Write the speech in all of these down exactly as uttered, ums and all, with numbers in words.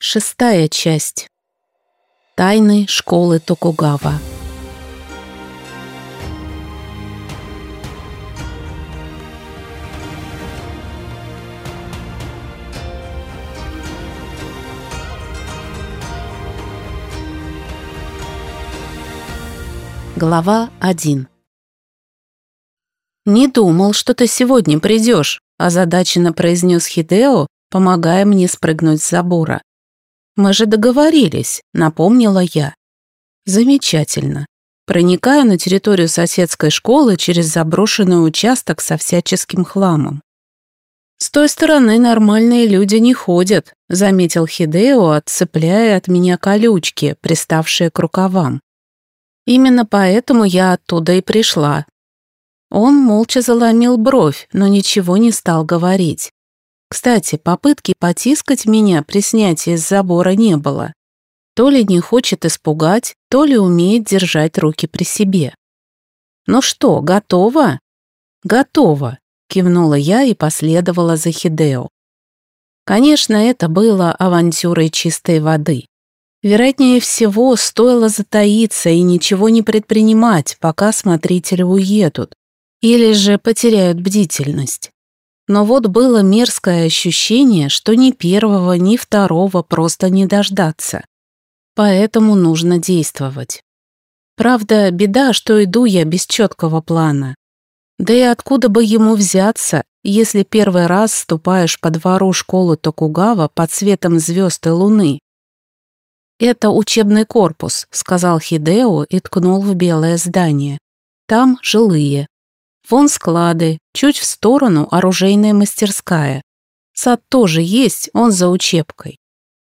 Шестая часть. Тайны школы Токугава. Глава один. «Не думал, что ты сегодня придешь», – озадаченно произнес Хидео, помогая мне спрыгнуть с забора. «Мы же договорились», – напомнила я. «Замечательно. Проникаю на территорию соседской школы через заброшенный участок со всяческим хламом. «С той стороны нормальные люди не ходят», – заметил Хидео, отцепляя от меня колючки, приставшие к рукавам. «Именно поэтому я оттуда и пришла». Он молча заломил бровь, но ничего не стал говорить. Кстати, попытки потискать меня при снятии с забора не было. То ли не хочет испугать, то ли умеет держать руки при себе. «Ну что, готово?» «Готово», — кивнула я и последовала за Хидео. Конечно, это было авантюрой чистой воды. Вероятнее всего, стоило затаиться и ничего не предпринимать, пока смотрители уедут, или же потеряют бдительность. Но вот было мерзкое ощущение, что ни первого, ни второго просто не дождаться. Поэтому нужно действовать. Правда, беда, что иду я без четкого плана. Да и откуда бы ему взяться, если первый раз ступаешь по двору школы Токугава под светом звезд и луны? «Это учебный корпус», — сказал Хидео и ткнул в белое здание. «Там жилые. Вон склады, чуть в сторону оружейная мастерская. Сад тоже есть, он за учебкой».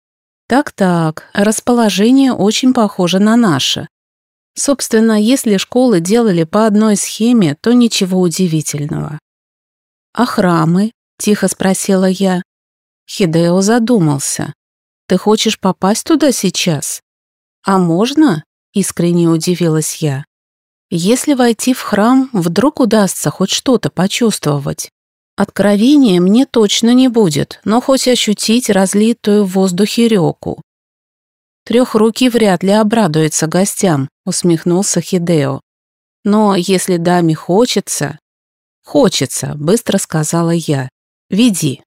Так-так, расположение очень похоже на наше. Собственно, если школы делали по одной схеме, то ничего удивительного. «А храмы?» – тихо спросила я. Хидео задумался. «Ты хочешь попасть туда сейчас?» «А можно?» – искренне удивилась я. «Если войти в храм, вдруг удастся хоть что-то почувствовать. Откровения мне точно не будет, но хоть ощутить разлитую в воздухе рёку». «Трехрукий вряд ли обрадуется гостям», — усмехнулся Хидео. «Но если даме хочется...» «Хочется», — быстро сказала я. «Веди».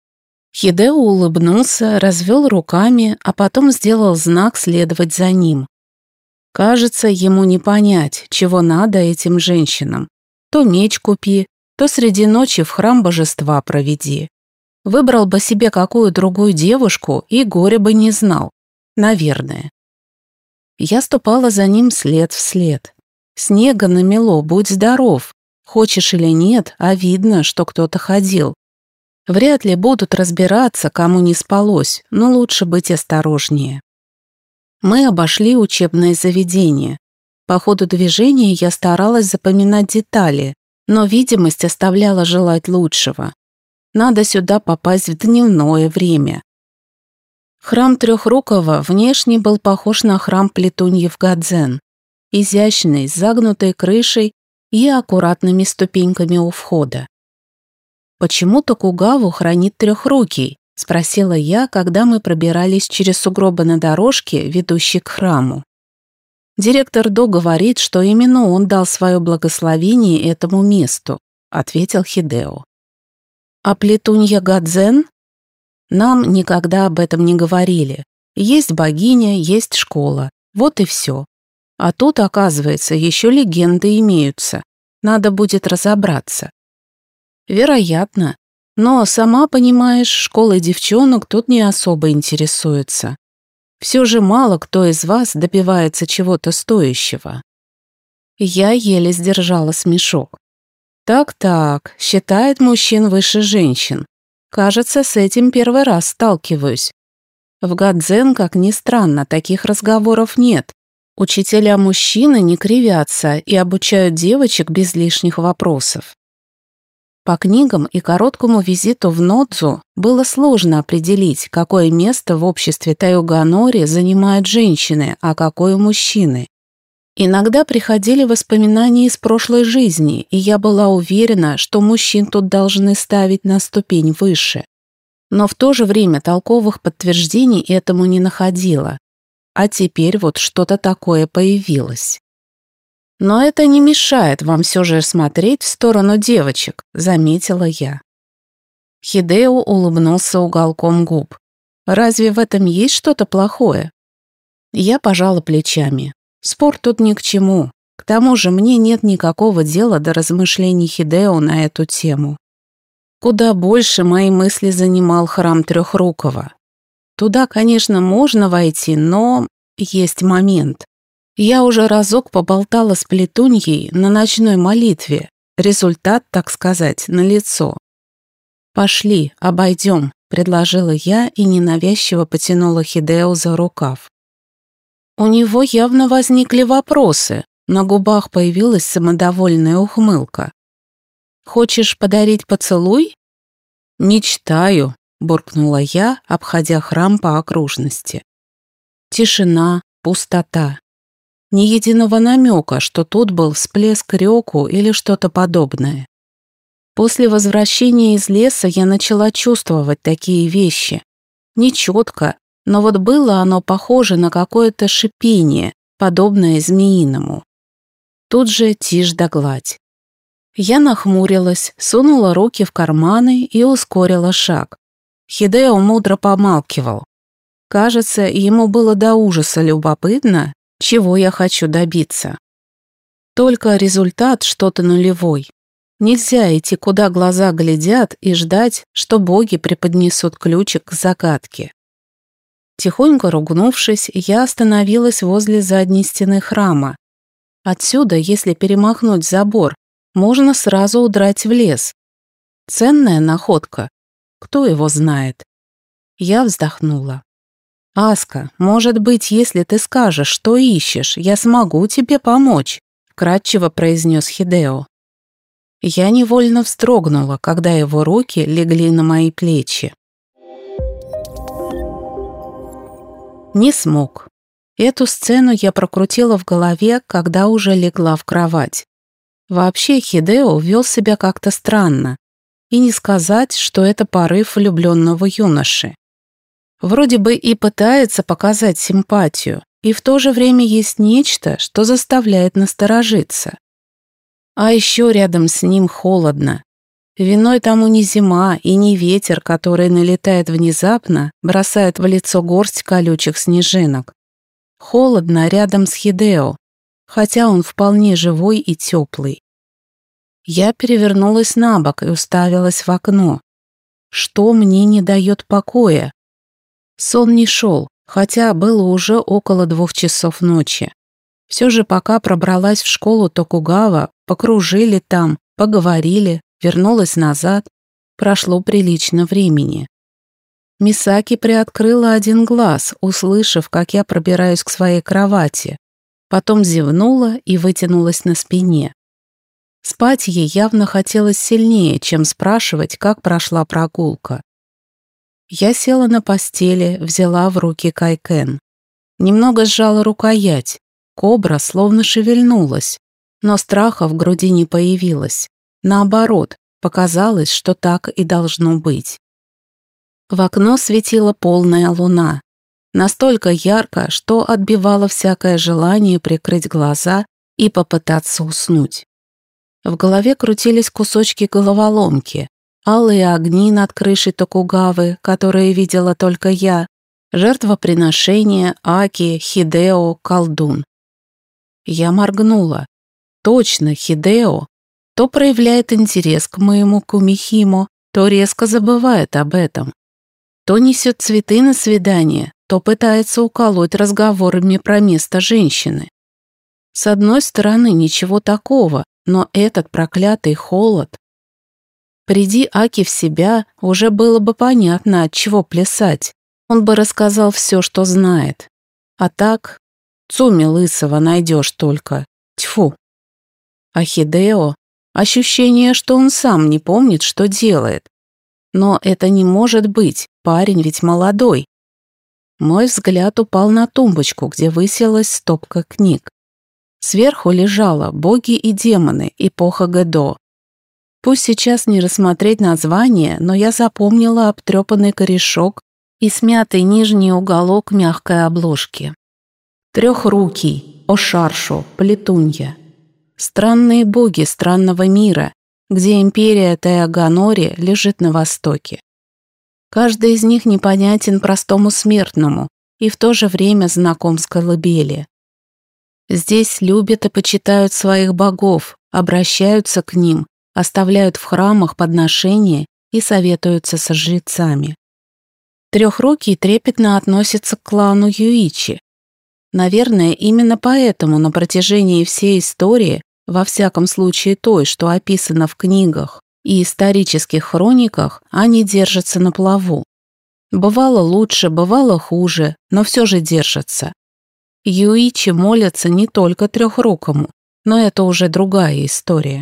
Хидео улыбнулся, развел руками, а потом сделал знак следовать за ним. Кажется, ему не понять, чего надо этим женщинам. То меч купи, то среди ночи в храм божества проведи. Выбрал бы себе какую другую девушку и горя бы не знал. Наверное. Я ступала за ним след в след. Снега намело, будь здоров. Хочешь или нет, а видно, что кто-то ходил. Вряд ли будут разбираться, кому не спалось, но лучше быть осторожнее. Мы обошли учебное заведение. По ходу движения я старалась запоминать детали, но видимость оставляла желать лучшего. Надо сюда попасть в дневное время. Храм Трехрукого внешне был похож на храм Плетуньев Гадзен. Изящный, с загнутой крышей и аккуратными ступеньками у входа. «Почему Токугаву хранит Трехрукий?» – спросила я, когда мы пробирались через сугробы на дорожке, ведущей к храму. «Директор До говорит, что именно он дал свое благословение этому месту», – ответил Хидео. «А Плетунья Гадзен?» «Нам никогда об этом не говорили. Есть богиня, есть школа. Вот и все. А тут, оказывается, еще легенды имеются. Надо будет разобраться». «Вероятно. Но, сама понимаешь, школой девчонок тут не особо интересуется. Все же мало кто из вас добивается чего-то стоящего». Я еле сдержала смешок. «Так-так, считает мужчин выше женщин. Кажется, с этим первый раз сталкиваюсь. В Гадзен, как ни странно, таких разговоров нет. Учителя мужчины не кривятся и обучают девочек без лишних вопросов». По книгам и короткому визиту в Нодзу было сложно определить, какое место в обществе Таюганори занимают женщины, а какое мужчины. Иногда приходили воспоминания из прошлой жизни, и я была уверена, что мужчин тут должны ставить на ступень выше. Но в то же время толковых подтверждений этому не находила. А теперь вот что-то такое появилось. «Но это не мешает вам все же смотреть в сторону девочек», — заметила я. Хидео улыбнулся уголком губ. «Разве в этом есть что-то плохое?» Я пожала плечами. Спор тут ни к чему. К тому же мне нет никакого дела до размышлений Хидео на эту тему. Куда больше мои мысли занимал храм Трехрукого. Туда, конечно, можно войти, но есть момент. Я уже разок поболтала с Плетуньей на ночной молитве. Результат, так сказать, налицо. «Пошли, обойдем», — предложила я и ненавязчиво потянула Хидео за рукав. У него явно возникли вопросы. На губах появилась самодовольная ухмылка. «Хочешь подарить поцелуй?» «Мечтаю», — буркнула я, обходя храм по окружности. Тишина, пустота. Ни единого намека, что тут был всплеск рёку или что-то подобное. После возвращения из леса я начала чувствовать такие вещи. Нечетко, но вот было оно похоже на какое-то шипение, подобное змеиному. Тут же тишь да гладь. Я нахмурилась, сунула руки в карманы и ускорила шаг. Хидео мудро помалкивал. Кажется, ему было до ужаса любопытно, чего я хочу добиться. Только результат что-то нулевой. Нельзя идти, куда глаза глядят, и ждать, что боги преподнесут ключик к загадке. Тихонько ругнувшись, я остановилась возле задней стены храма. Отсюда, если перемахнуть забор, можно сразу удрать в лес. Ценная находка. Кто его знает? Я вздохнула. «Аска, может быть, если ты скажешь, что ищешь, я смогу тебе помочь», — вкратчиво произнес Хидео. Я невольно вздрогнула, когда его руки легли на мои плечи. Не смог. Эту сцену я прокрутила в голове, когда уже легла в кровать. Вообще Хидео вел себя как-то странно. И не сказать, что это порыв влюбленного юноши. Вроде бы и пытается показать симпатию, и в то же время есть нечто, что заставляет насторожиться. А еще рядом с ним холодно. Виной тому не зима и не ветер, который налетает внезапно, бросает в лицо горсть колючих снежинок. Холодно рядом с Хидео, хотя он вполне живой и теплый. Я перевернулась на бок и уставилась в окно. Что мне не дает покоя? Сон не шел, хотя было уже около двух часов ночи. Все же пока пробралась в школу Токугава, покружили там, поговорили, вернулась назад, прошло прилично времени. Мисаки приоткрыла один глаз, услышав, как я пробираюсь к своей кровати, потом зевнула и вытянулась на спине. Спать ей явно хотелось сильнее, чем спрашивать, как прошла прогулка. Я села на постели, взяла в руки кайкен. Немного сжала рукоять. Кобра словно шевельнулась, но страха в груди не появилось. Наоборот, показалось, что так и должно быть. В окно светила полная луна. Настолько ярко, что отбивало всякое желание прикрыть глаза и попытаться уснуть. В голове крутились кусочки головоломки. Алые огни над крышей Токугавы, которые видела только я, жертвоприношение, Аки, Хидео, колдун. Я моргнула. Точно, Хидео. То проявляет интерес к моему кумихимо, то резко забывает об этом. То несет цветы на свидание, то пытается уколоть разговорами про место женщины. С одной стороны, ничего такого, но этот проклятый холод. Приди Аки в себя, уже было бы понятно, от чего плясать. Он бы рассказал все, что знает. А так, Цуми лысого найдешь только. Тьфу. А Хидео? Ощущение, что он сам не помнит, что делает. Но это не может быть, парень ведь молодой. Мой взгляд упал на тумбочку, где высилась стопка книг. Сверху лежала «Боги и демоны. Эпоха Гэдо». Пусть сейчас не рассмотреть название, но я запомнила обтрепанный корешок и смятый нижний уголок мягкой обложки. Трехрукий, Ошаршу, Плетунья. Странные боги странного мира, где империя Теоганори лежит на востоке. Каждый из них непонятен простому смертному и в то же время знаком с колыбели. Здесь любят и почитают своих богов, обращаются к ним, оставляют в храмах подношения и советуются со жрецами. Трехрукий трепетно относится к клану Юичи. Наверное, именно поэтому на протяжении всей истории, во всяком случае той, что описано в книгах и исторических хрониках, они держатся на плаву. Бывало лучше, бывало хуже, но все же держатся. Юичи молятся не только трехрукому, но это уже другая история.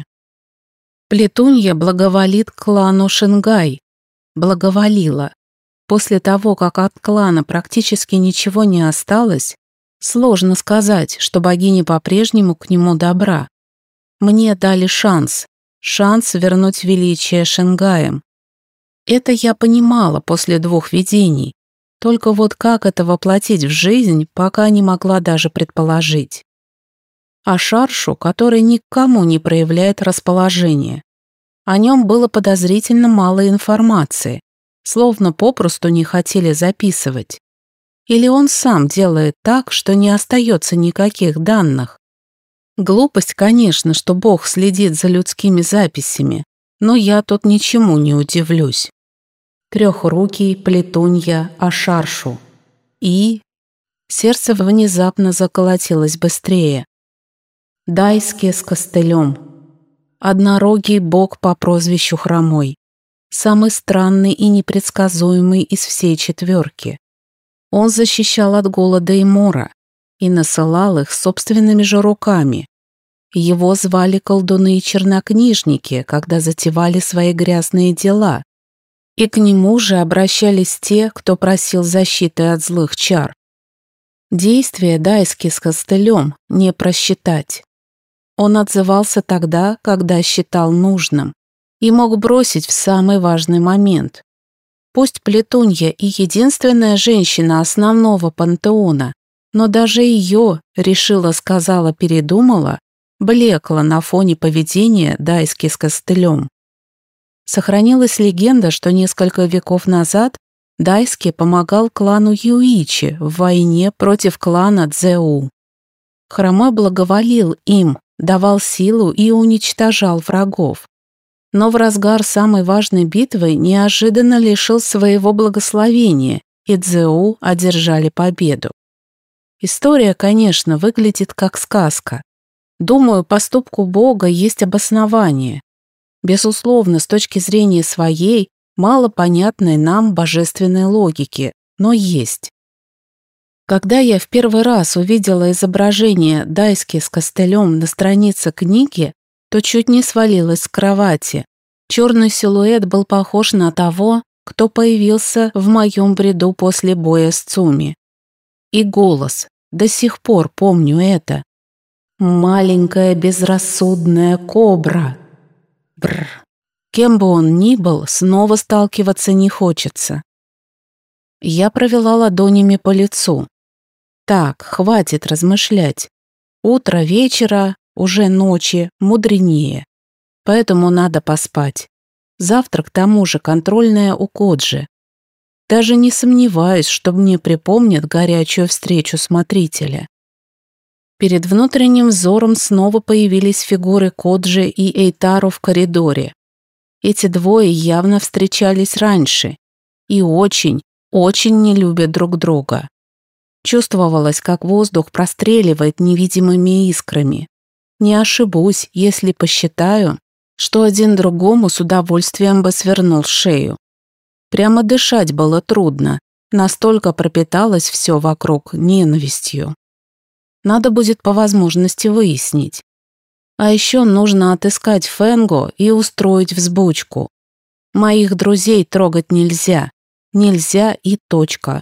Плетунья благоволит клану Шингай. Благоволила. После того, как от клана практически ничего не осталось, сложно сказать, что богиня по-прежнему к нему добра. Мне дали шанс, шанс вернуть величие Шингаям. Это я понимала после двух видений, только вот как это воплотить в жизнь, пока не могла даже предположить. А Шаршу, который никому не проявляет расположения. О нем было подозрительно мало информации, словно попросту не хотели записывать. Или он сам делает так, что не остается никаких данных. Глупость, конечно, что Бог следит за людскими записями, но я тут ничему не удивлюсь. Трехрукий, Плетунья, Ашаршу. И... Сердце внезапно заколотилось быстрее. Дайски с костылем. Однорогий бог по прозвищу Хромой. Самый странный и непредсказуемый из всей четверки. Он защищал от голода и мора и насылал их собственными же руками. Его звали колдуны и чернокнижники, когда затевали свои грязные дела. И к нему же обращались те, кто просил защиты от злых чар. Действия Дайски с костылем не просчитать. Он отзывался тогда, когда считал нужным, и мог бросить в самый важный момент. Пусть Плетунья и единственная женщина основного пантеона, но даже ее, решила, сказала, передумала, блекла на фоне поведения Дайски с костылем. Сохранилась легенда, что несколько веков назад Дайски помогал клану Юичи в войне против клана Цзэу. Хромой благоволил им, давал силу и уничтожал врагов. Но в разгар самой важной битвы неожиданно лишил своего благословения, и Цзэу одержали победу. История, конечно, выглядит как сказка. Думаю, поступку Бога есть обоснование. Безусловно, с точки зрения своей, мало понятной нам божественной логики, но есть. Когда я в первый раз увидела изображение Дайски с костылем на странице книги, то чуть не свалилась с кровати. Черный силуэт был похож на того, кто появился в моем бреду после боя с Цуми. И голос, до сих пор помню это. «Маленькая безрассудная кобра». Бррр. Кем бы он ни был, снова сталкиваться не хочется. Я провела ладонями по лицу. Так, хватит размышлять. Утро вечера, уже ночи, мудренее. Поэтому надо поспать. Завтра, к тому же, контрольная у Коджи. Даже не сомневаюсь, что мне припомнят горячую встречу смотрителя. Перед внутренним взором снова появились фигуры Коджи и Эйтару в коридоре. Эти двое явно встречались раньше и очень, очень не любят друг друга. Чувствовалось, как воздух простреливает невидимыми искрами. Не ошибусь, если посчитаю, что один другому с удовольствием бы свернул шею. Прямо дышать было трудно, настолько пропиталось все вокруг ненавистью. Надо будет по возможности выяснить. А еще нужно отыскать Фэнго и устроить взбучку. Моих друзей трогать нельзя. Нельзя и точка.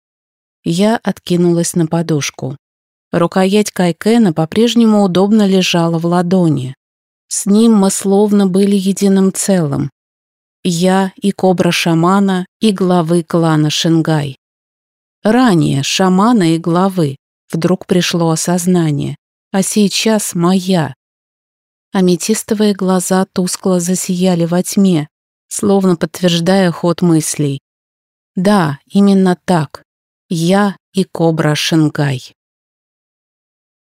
Я откинулась на подушку. Рукоять кайкена по-прежнему удобно лежала в ладони. С ним мы словно были единым целым. Я и кобра-шамана, и главы клана Шингай. Ранее шамана и главы вдруг пришло осознание, а сейчас моя. Аметистовые глаза тускло засияли во тьме, словно подтверждая ход мыслей. Да, именно так. Я и кобра Шингай.